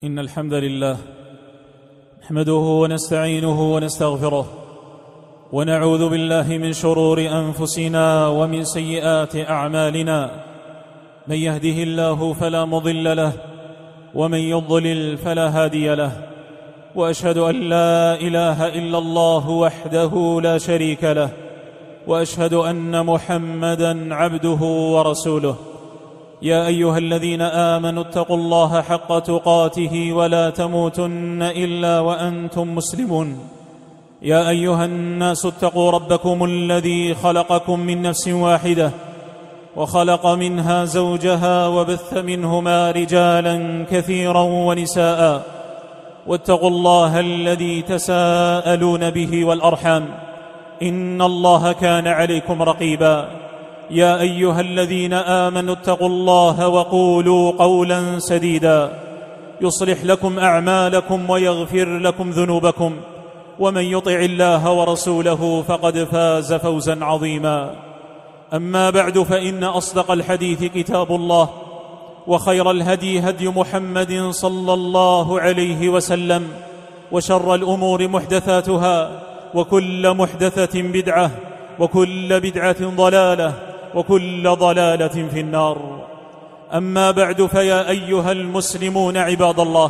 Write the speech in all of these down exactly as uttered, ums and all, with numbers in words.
إن الحمد لله نحمده ونستعينه ونستغفره ونعوذ بالله من شرور أنفسنا ومن سيئات أعمالنا. من يهده الله فلا مضل له ومن يضلل فلا هادي له، وأشهد أن لا إله إلا الله وحده لا شريك له، وأشهد أن محمدًا عبده ورسوله. يا أيها الذين آمنوا اتقوا الله حق تقاته ولا تموتن إلا وأنتم مسلمون. يا أيها الناس اتقوا ربكم الذي خلقكم من نفس واحدة وخلق منها زوجها وبث منهما رجالا كثيرا ونساء، واتقوا الله الذي تساءلون به والأرحام، إن الله كان عليكم رقيبا. يا أيها الذين آمنوا اتقوا الله وقولوا قولا سديدا يصلح لكم أعمالكم ويغفر لكم ذنوبكم، ومن يطع الله ورسوله فقد فاز فوزا عظيما. أما بعد، فإن أصدق الحديث كتاب الله، وخير الهدي هدي محمد صلى الله عليه وسلم، وشر الأمور محدثاتها، وكل محدثة بدعة، وكل بدعة ضلالة، وكل ضلالة في النار. أما بعد، فيا أيها المسلمون عباد الله،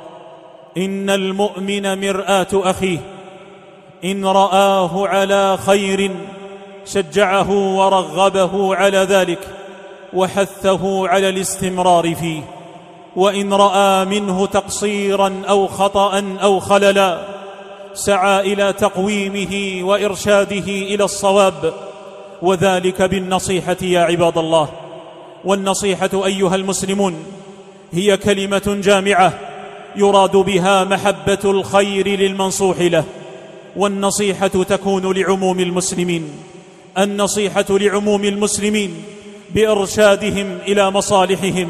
إن المؤمن مرآة أخيه، إن رآه على خير شجعه ورغبه على ذلك وحثه على الاستمرار فيه، وإن رأى منه تقصيرا أو خطأ أو خللا سعى إلى تقويمه وإرشاده إلى الصواب، وذلك بالنصيحة يا عباد الله. والنصيحة أيها المسلمون هي كلمة جامعة يراد بها محبة الخير للمنصوح له، والنصيحة تكون لعموم المسلمين. النصيحة لعموم المسلمين بإرشادهم إلى مصالحهم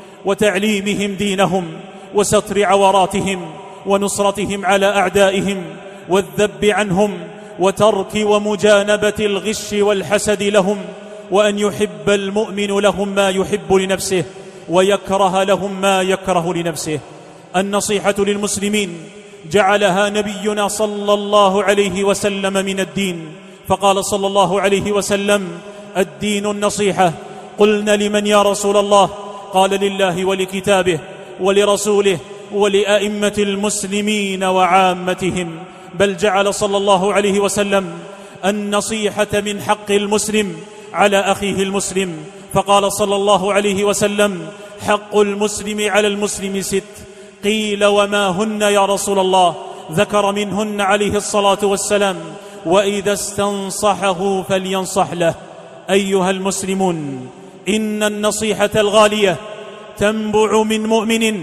وتعليمهم دينهم وستر عوراتهم ونصرتهم على أعدائهم والذب عنهم وترك ومجانبة الغش والحسد لهم، وأن يحب المؤمن لهم ما يحب لنفسه ويكره لهم ما يكره لنفسه. النصيحة للمسلمين جعلها نبينا صلى الله عليه وسلم من الدين، فقال صلى الله عليه وسلم: الدين النصيحة. قلنا: لمن يا رسول الله؟ قال: لله ولكتابه ولرسوله ولأئمة المسلمين وعامتهم. بل جعل صلى الله عليه وسلم النصيحة من حق المسلم على أخيه المسلم، فقال صلى الله عليه وسلم: حق المسلم على المسلم ست. قيل: وما هن يا رسول الله؟ ذكر منهن عليه الصلاة والسلام: وإذا استنصحه فلينصح له. أيها المسلمون، إن النصيحة الغالية تنبع من مؤمن،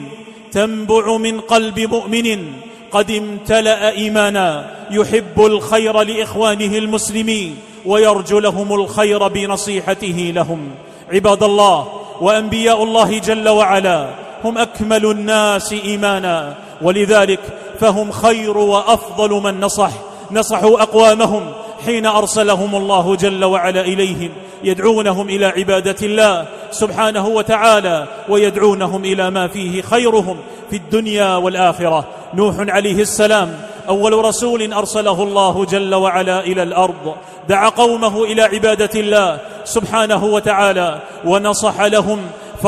تنبع من قلب مؤمن قد امتلأ إيمانا، يحب الخير لإخوانه المسلمين ويرجو لهم الخير بنصيحته لهم. عباد الله، وأنبياء الله جل وعلا هم أكمل الناس إيمانا، ولذلك فهم خير وأفضل من نصح نصحوا أقوامهم حين أرسلهم الله جل وعلا إليهم، يدعونهم إلى عبادة الله سبحانه وتعالى، ويدعونهم إلى ما فيه خيرهم في الدنيا والآخرة. نوح عليه السلام أول رسول أرسله الله جل وعلا إلى الأرض، دعا قومه إلى عبادة الله سبحانه وتعالى ونصح لهم،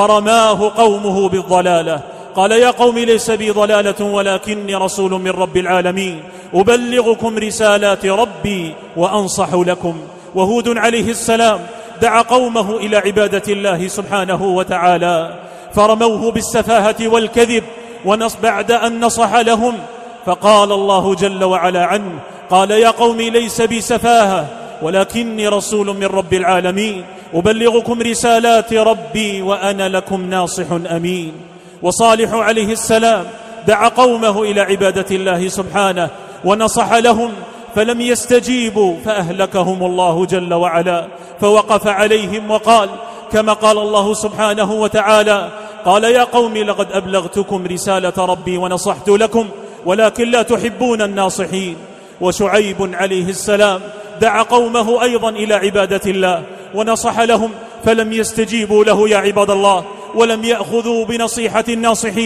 فرماه قومه بالضلالة. قال: يا قوم ليس بي ضلالة ولكني رسول من رب العالمين، أبلغكم رسالات ربي وأنصح لكم. وهود عليه السلام دعا قومه إلى عبادة الله سبحانه وتعالى، فرموه بالسفاهة والكذب ونص بعد أن نصح لهم، فقال الله جل وعلا عنه: قال: يا قوم ليس بي سفاهة ولكني رسول من رب العالمين، أبلغكم رسالات ربي وأنا لكم ناصح أمين. وصالح عليه السلام دعا قومه إلى عبادة الله سبحانه ونصح لهم، فلم يستجيبوا فأهلكهم الله جل وعلا، فوقف عليهم وقال كما قال الله سبحانه وتعالى: قال: يا قوم لقد أبلغتكم رسالة ربي ونصحت لكم ولكن لا تحبون الناصحين. وشعيب عليه السلام دعا قومه أيضا إلى عبادة الله ونصح لهم، فلم يستجيبوا له يا عباد الله، ولم يأخذوا بنصيحة الناصحين،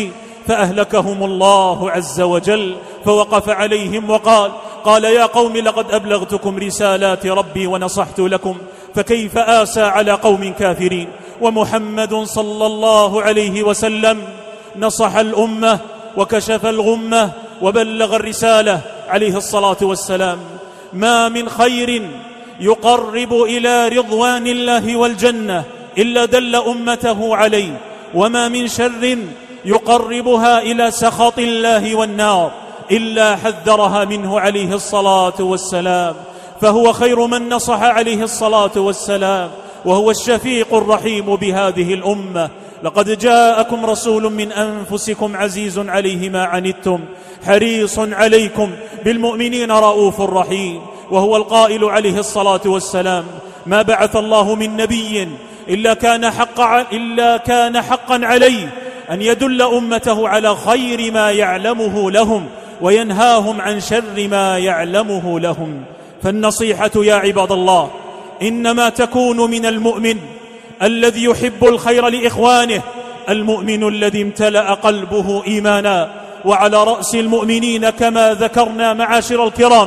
فأهلكهم الله عز وجل، فوقف عليهم وقال قال يا قوم لقد أبلغتكم رسالات ربي ونصحت لكم، فكيف آسى على قوم كافرين. ومحمد صلى الله عليه وسلم نصح الأمة وكشف الغمة وبلغ الرسالة عليه الصلاة والسلام. ما من خير يقرب إلى رضوان الله والجنة إلا دل أمته عليه، وما من شر يقربها إلى سخط الله والنار إلا حذرها منه عليه الصلاة والسلام. فهو خير من نصح عليه الصلاة والسلام، وهو الشفيق الرحيم بهذه الأمة. لقد جاءكم رسول من أنفسكم عزيز عليه ما عنتم حريص عليكم بالمؤمنين رؤوف رحيم. وهو القائل عليه الصلاة والسلام ما بعث الله من نبي إلا كان حقا, إلا كان حقا عليه أن يدل أمته على خير ما يعلمه لهم وينهاهم عن شر ما يعلمه لهم. فالنصيحة يا عباد الله إنما تكون من المؤمن الذي يحب الخير لإخوانه، المؤمن الذي امتلأ قلبه إيمانا. وعلى رأس المؤمنين كما ذكرنا معاشر الكرام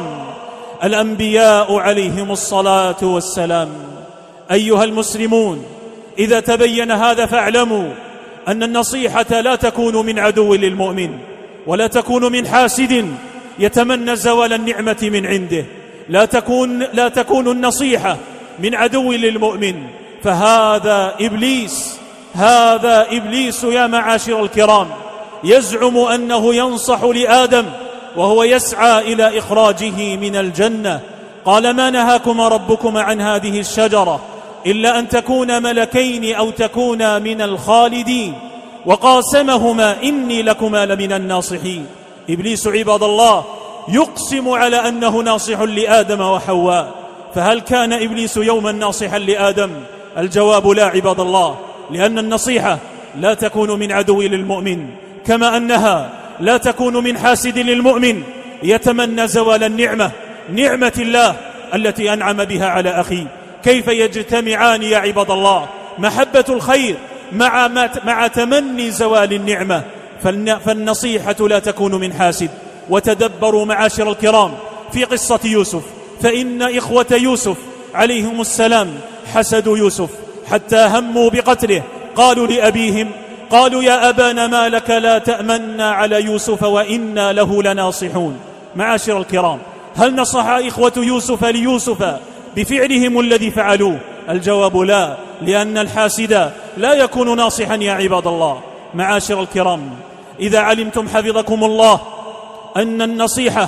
الأنبياء عليهم الصلاة والسلام. أيها المسلمون، إذا تبين هذا فاعلموا أن النصيحة لا تكون من عدو للمؤمن، ولا تكون من حاسد يتمنى زوال النعمة من عنده. لا تكون, لا تكون النصيحة من عدو للمؤمن، فهذا إبليس هذا إبليس يا معاشر الكرام يزعم أنه ينصح لآدم وهو يسعى إلى إخراجه من الجنة. قال ما نهاكما ربكما عن هذه الشجرة إلا أن تكونا ملكين أو تكونا من الخالدين، وقاسمهما إني لكما لمن الناصحين. إبليس عباد الله يقسم على أنه ناصح لآدم وحواء، فهل كان إبليس يوما ناصحا لآدم؟ الجواب لا عباد الله، لأن النصيحة لا تكون من عدو للمؤمن، كما أنها لا تكون من حاسد للمؤمن يتمنى زوال النعمة نعمة الله التي أنعم بها على أخيه. كيف يجتمعان يا عباد الله محبة الخير مع, مع تمني زوال النعمة؟ فالنصيحة لا تكون من حاسد. وتدبروا معاشر الكرام في قصة يوسف، فإن إخوة يوسف عليهم السلام حسدوا يوسف حتى هموا بقتله. قالوا لأبيهم قالوا يا أبانا ما لك لا تأمنا على يوسف وإنا له لناصحون. معاشر الكرام، هل نصح إخوة يوسف ليوسف بفعلهم الذي فعلوه؟ الجواب لا، لأن الحاسد لا يكون ناصحا يا عباد الله. معاشر الكرام، إذا علمتم حفظكم الله أن النصيحة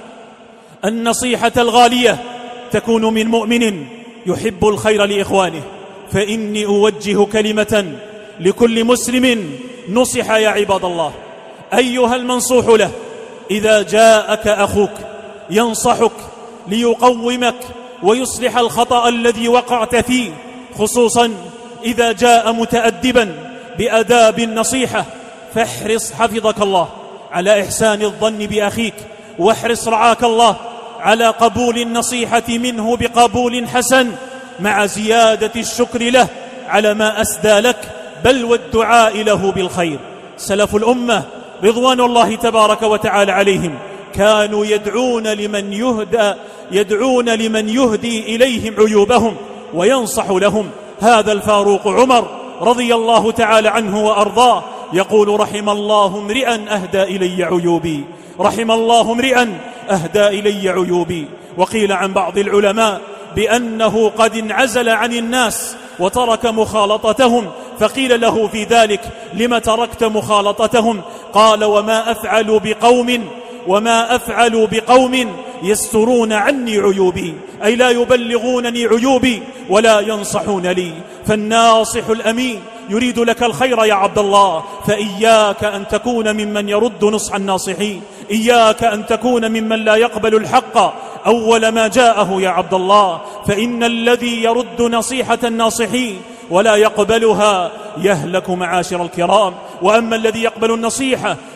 النصيحة الغالية تكون من مؤمن يحب الخير لإخوانه، فإني أوجه كلمة لكل مسلم نصح يا عباد الله. أيها المنصوح له، إذا جاءك أخوك ينصحك ليقومك ويصلح الخطأ الذي وقعت فيه، خصوصا إذا جاء متأدبا بأداب النصيحة، فاحرص حفظك الله على إحسان الظن بأخيك، واحرص رعاك الله على قبول النصيحة منه بقبول حسن، مع زيادة الشكر له على ما أسدى لك، بل والدعاء له بالخير. سلف الأمة رضوان الله تبارك وتعالى عليهم كانوا يدعون لمن يهدى يدعون لمن يهدي إليهم عيوبهم وينصح لهم. هذا الفاروق عمر رضي الله تعالى عنه وأرضاه يقول رحم الله امرئا أهدى إلي عيوبي، رحم الله امرئا أهدى إلي عيوبي. وقيل عن بعض العلماء بأنه قد انعزل عن الناس وترك مخالطتهم، فقيل له في ذلك لم تركت مخالطتهم؟ قال وما أفعل بقوم وما أفعل بقوم يسترون عني عيوبي، أي لا يبلغونني عيوبي ولا ينصحون لي. فالناصح الأمين يريد لك الخير يا عبد الله، فإياك أن تكون ممن يرد نصح الناصحين، إياك أن تكون ممن لا يقبل الحق أول ما جاءه يا عبد الله، فإن الذي يرد نصيحة الناصحين ولا يقبلها يهلك معاشر الكرام. وأما الذي يقبل النصيحة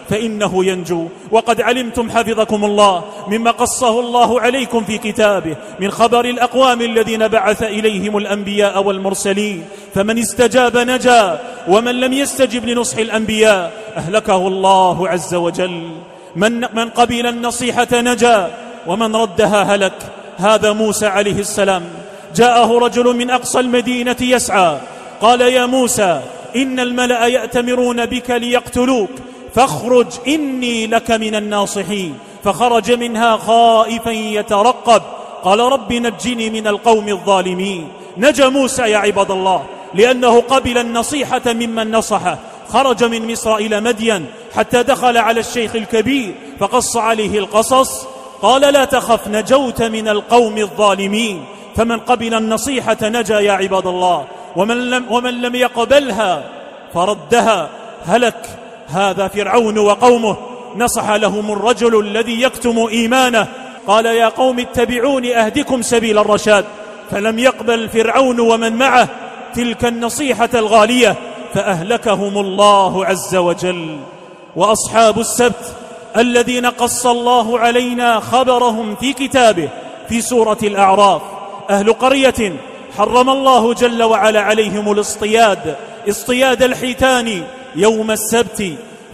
فإنه ينجو. وقد علمتم حفظكم الله مما قصه الله عليكم في كتابه من خبر الأقوام الذين بعث إليهم الأنبياء والمرسلين، فمن استجاب نجا، ومن لم يستجب لنصح الأنبياء أهلكه الله عز وجل. من, من قبل النصيحة نجا، ومن ردها هلك. هذا موسى عليه السلام، جاءه رجل من أقصى المدينة يسعى، قال: يا موسى، إن الملأ يأتمرون بك ليقتلوك، فاخرج إني لك من الناصحين. فخرج منها خائفا يترقب، قال: رب نجني من القوم الظالمين. نجا موسى يا عباد الله لأنه قبل النصيحة ممن نصحه. خرج من مصر إلى مدين حتى دخل على الشيخ الكبير فقص عليه القصص، قال: لا تخف، نجوت من القوم الظالمين. فمن قبل النصيحة نجا يا عباد الله، ومن لم, ومن لم يقبلها فردها هلك. هذا فرعون وقومه، نصح لهم الرجل الذي يكتم إيمانه، قال: يا قوم اتبعوني أهدكم سبيل الرشاد. فلم يقبل فرعون ومن معه تلك النصيحة الغالية، فأهلكهم الله عز وجل. وأصحاب السبت الذين قص الله علينا خبرهم في كتابه في سورة الأعراف، أهل قرية حرم الله جل وعلا عليهم الاصطياد، اصطياد الحيتان يوم السبت،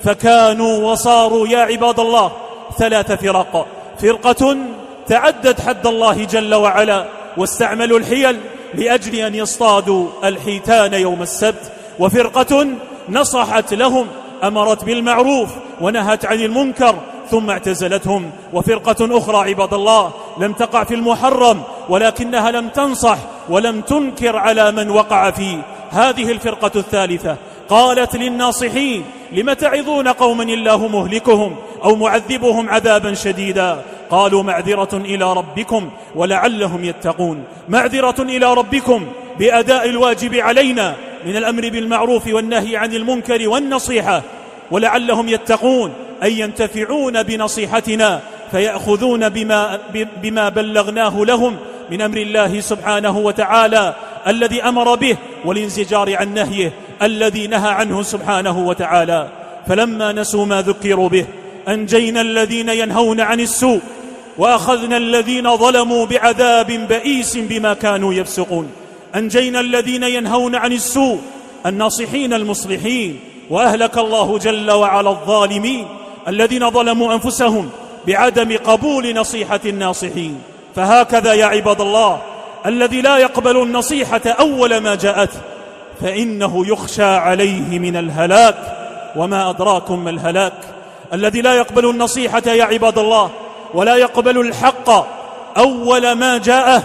فكانوا وصاروا يا عباد الله ثلاث فرق. فرقة تعدت حد الله جل وعلا واستعملوا الحيل لأجل أن يصطادوا الحيتان يوم السبت، وفرقة نصحت لهم، أمرت بالمعروف ونهت عن المنكر ثم اعتزلتهم، وفرقة أخرى عباد الله لم تقع في المحرم ولكنها لم تنصح ولم تنكر على من وقع فيه. هذه الفرقة الثالثة قالت للناصحين: لم تعظون قوما الله مهلكهم أو معذبهم عذابا شديدا؟ قالوا: معذرة إلى ربكم ولعلهم يتقون. معذرة إلى ربكم بأداء الواجب علينا من الأمر بالمعروف والنهي عن المنكر والنصيحة، ولعلهم يتقون أي ينتفعون بنصيحتنا فيأخذون بما, بما بلغناه لهم من أمر الله سبحانه وتعالى الذي أمر به، والانزجار عن نهيه الذي نهى عنه سبحانه وتعالى. فلما نسوا ما ذكروا به أنجينا الذين ينهون عن السوء وأخذنا الذين ظلموا بعذاب بئيس بما كانوا يفسقون. أنجينا الذين ينهون عن السوء، الناصحين المصلحين، وأهلك الله جل وعلا الظالمين الذين ظلموا أنفسهم بعدم قبول نصيحة الناصحين. فهكذا يا عباد الله الذي لا يقبل النصيحة أول ما جاءته فإنه يخشى عليه من الهلاك، وما أدراكم ما الهلاك. الذي لا يقبل النصيحة يا عباد الله ولا يقبل الحق أول ما جاءه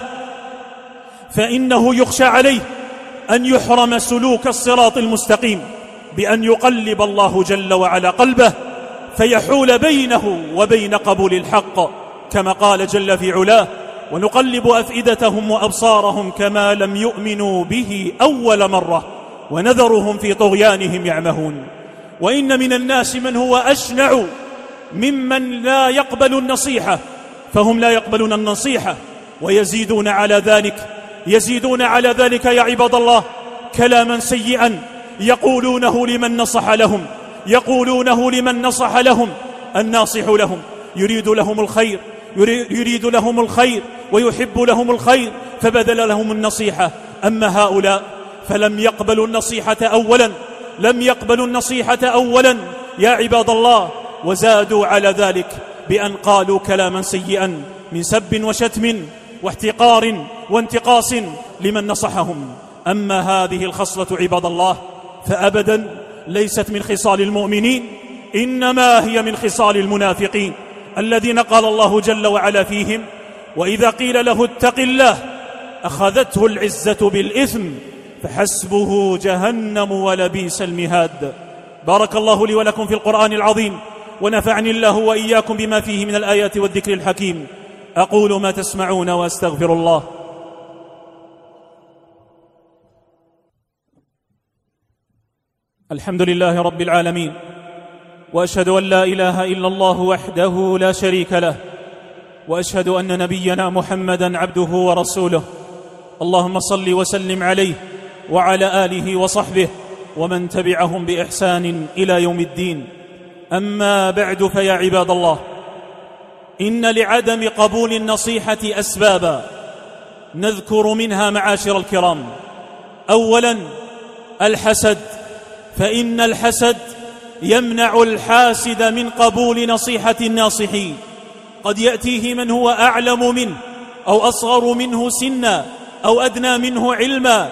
فإنه يخشى عليه أن يحرم سلوك الصراط المستقيم، بأن يقلب الله جل وعلا قلبه فيحول بينه وبين قبول الحق، كما قال جل في علاه: ونقلب أفئدتهم وأبصارهم كما لم يؤمنوا به أول مرة ونذرهم في طغيانهم يعمهون. وإن من الناس من هو أشنع ممن لا يقبل النصيحة، فهم لا يقبلون النصيحة ويزيدون على ذلك يزيدون على ذلك يا عباد الله كلاما سيئا يقولونه لمن نصح لهم يقولونه لمن نصح لهم الناصح لهم يريد لهم الخير يريد لهم الخير ويحب لهم الخير فبذل لهم النصيحة. أما هؤلاء فلم يقبلوا النصيحة أولا لم يقبلوا النصيحة أولا يا عباد الله، وزادوا على ذلك بأن قالوا كلاما سيئا من سب وشتم واحتقار وانتقاص لمن نصحهم. أما هذه الخصلة عباد الله فأبدا ليست من خصال المؤمنين، إنما هي من خصال المنافقين الذين قال الله جل وعلا فيهم: وإذا قيل له اتق الله أخذته العزة بالإثم فحسبه جهنم ولبئس المهاد. بارك الله لي ولكم في القرآن العظيم، ونفعني الله وإياكم بما فيه من الآيات والذكر الحكيم. أقول ما تسمعون وأستغفر الله. الحمد لله رب العالمين، وأشهد أن لا إله إلا الله وحده لا شريك له، وأشهد أن نبينا محمدا عبده ورسوله. اللهم صل وسلم عليه وعلى آله وصحبه ومن تبعهم بإحسان إلى يوم الدين. أما بعد، فيا عباد الله، إن لعدم قبول النصيحة أسبابا نذكر منها معاشر الكرام. أولا الحسد، فإن الحسد يمنع الحاسد من قبول نصيحة الناصحين. قد يأتيه من هو أعلم منه أو أصغر منه سنا أو أدنى منه علما،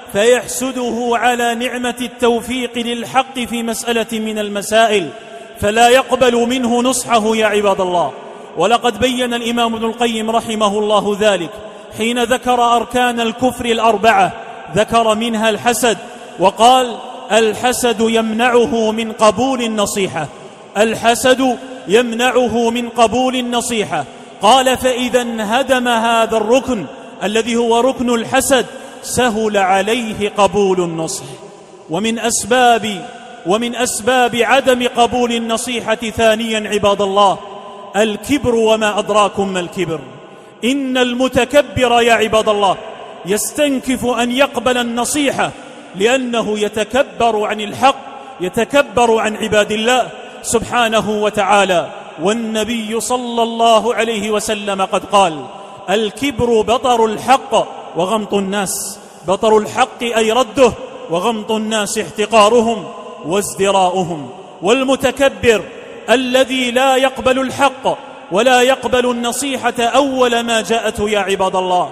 فيحسده على نعمة التوفيق للحق في مسألة من المسائل، فلا يقبل منه نصحه يا عباد الله. ولقد بين الإمام ابن القيم رحمه الله ذلك حين ذكر أركان الكفر الأربعة، ذكر منها الحسد، وقال: الحسد يمنعه من قبول النصيحة. الحسد يمنعه من قبول النصيحة. قال: فإذا انهدم هذا الركن الذي هو ركن الحسد سهل عليه قبول النصح. ومن أسباب ومن أسباب عدم قبول النصيحة ثانيا عباد الله الكبر، وما أدراكم ما الكبر. إن المتكبر يا عباد الله يستنكف أن يقبل النصيحة، لأنه يتكبر عن الحق، يتكبر عن عباد الله سبحانه وتعالى. والنبي صلى الله عليه وسلم قد قال: الكبر بطر الحق وغمط الناس. بطر الحق أي رده، وغمط الناس احتقارهم وازدراؤهم. والمتكبر الذي لا يقبل الحق ولا يقبل النصيحة أول ما جاءته يا عباد الله،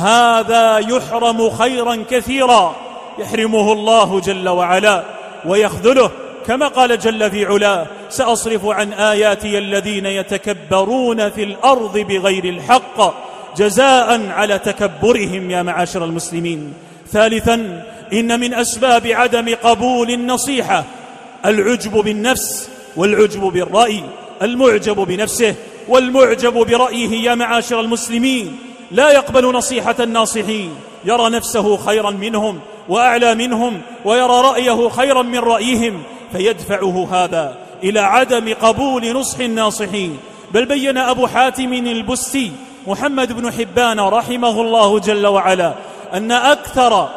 هذا يحرم خيرا كثيرا، يحرمه الله جل وعلا ويخذله، كما قال جل في علاه: سأصرف عن آياتي الذين يتكبرون في الأرض بغير الحق جزاء على تكبرهم يا معاشر المسلمين. ثالثا، إن من أسباب عدم قبول النصيحة العجب بالنفس والعجب بالرأي. المعجب بنفسه والمعجب برأيه يا معاشر المسلمين لا يقبل نصيحة الناصحين، يرى نفسه خيرا منهم وأعلى منهم، ويرى رأيه خيرا من رأيهم، فيدفعه هذا إلى عدم قبول نصح الناصحين. بل بين أبو حاتم البستي محمد بن حبان رحمه الله جل وعلا أن أكثر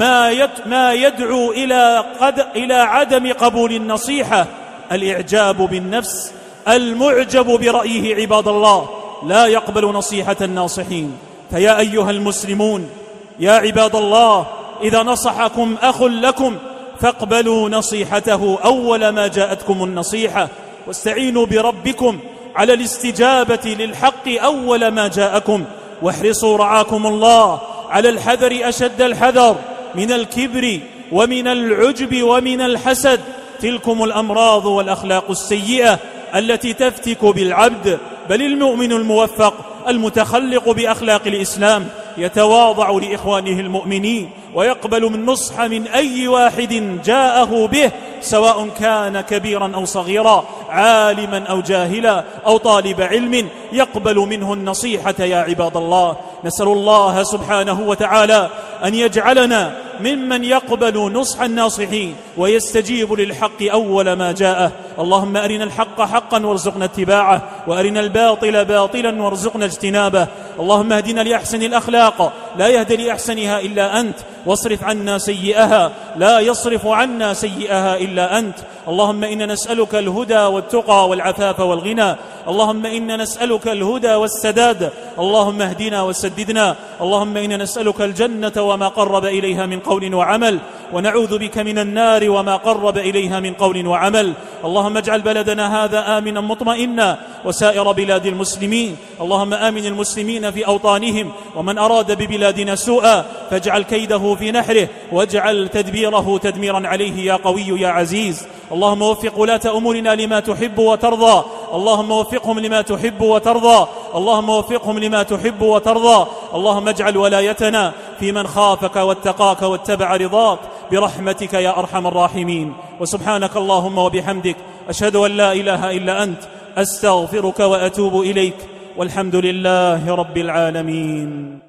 ما يدعو إلى, قد إلى عدم قبول النصيحة الإعجاب بالنفس. المعجب برأيه عباد الله لا يقبل نصيحة الناصحين. فيا أيها المسلمون يا عباد الله، إذا نصحكم أخ لكم فاقبلوا نصيحته أول ما جاءتكم النصيحة، واستعينوا بربكم على الاستجابة للحق أول ما جاءكم، واحرصوا رعاكم الله على الحذر أشد الحذر من الكبر ومن العجب ومن الحسد. تلكم الأمراض والأخلاق السيئة التي تفتك بالعبد. بل المؤمن الموفق المتخلق بأخلاق الإسلام يتواضع لإخوانه المؤمنين، ويقبل من نصح من أي واحد جاءه به، سواء كان كبيرا أو صغيرا، عالما أو جاهلا أو طالب علم، يقبل منه النصيحة يا عباد الله. نسأل الله سبحانه وتعالى أن يجعلنا ممن يقبل نصح الناصحين ويستجيب للحق أول ما جاءه. اللهم أرنا الحق حقا وارزقنا اتباعه، وأرنا الباطل باطلا وارزقنا اجتنابه. اللهم اهدنا لأحسن الأخلاق لا يهدي لأحسنها إلا أنت، واصرف عنا سيئها لا يصرف عنا سيئها إلا أنت. اللهم إنا نسألك الهدى والتقى والعفاف والغنى. اللهم إنا نسألك الهدى والسداد. اللهم اهدنا وسددنا. اللهم إنا نسألك الجنة وما قرب إليها من قول وعمل، ونعوذ بك من النار وما قرب إليها من قول وعمل. اللهم اجعل بلدنا هذا آمنا مطمئنا وسائر بلاد المسلمين. اللهم آمن المسلمين في أوطانهم، ومن أراد ببلادنا سوءا فاجعل كيده في نحره، واجعل تدبيره تدميرا عليه يا قوي يا عزيز. اللهم وفق ولاة أمورنا لما تحب وترضى. اللهم وفقهم لما تحب وترضى. اللهم وفقهم لما تحب وترضى. اللهم اجعل ولايتنا في من خافك واتقاك واتبع رضاك برحمتك يا أرحم الراحمين. وسبحانك اللهم وبحمدك، أشهد أن لا إله إلا أنت، أستغفرك وأتوب إليك، والحمد لله رب العالمين.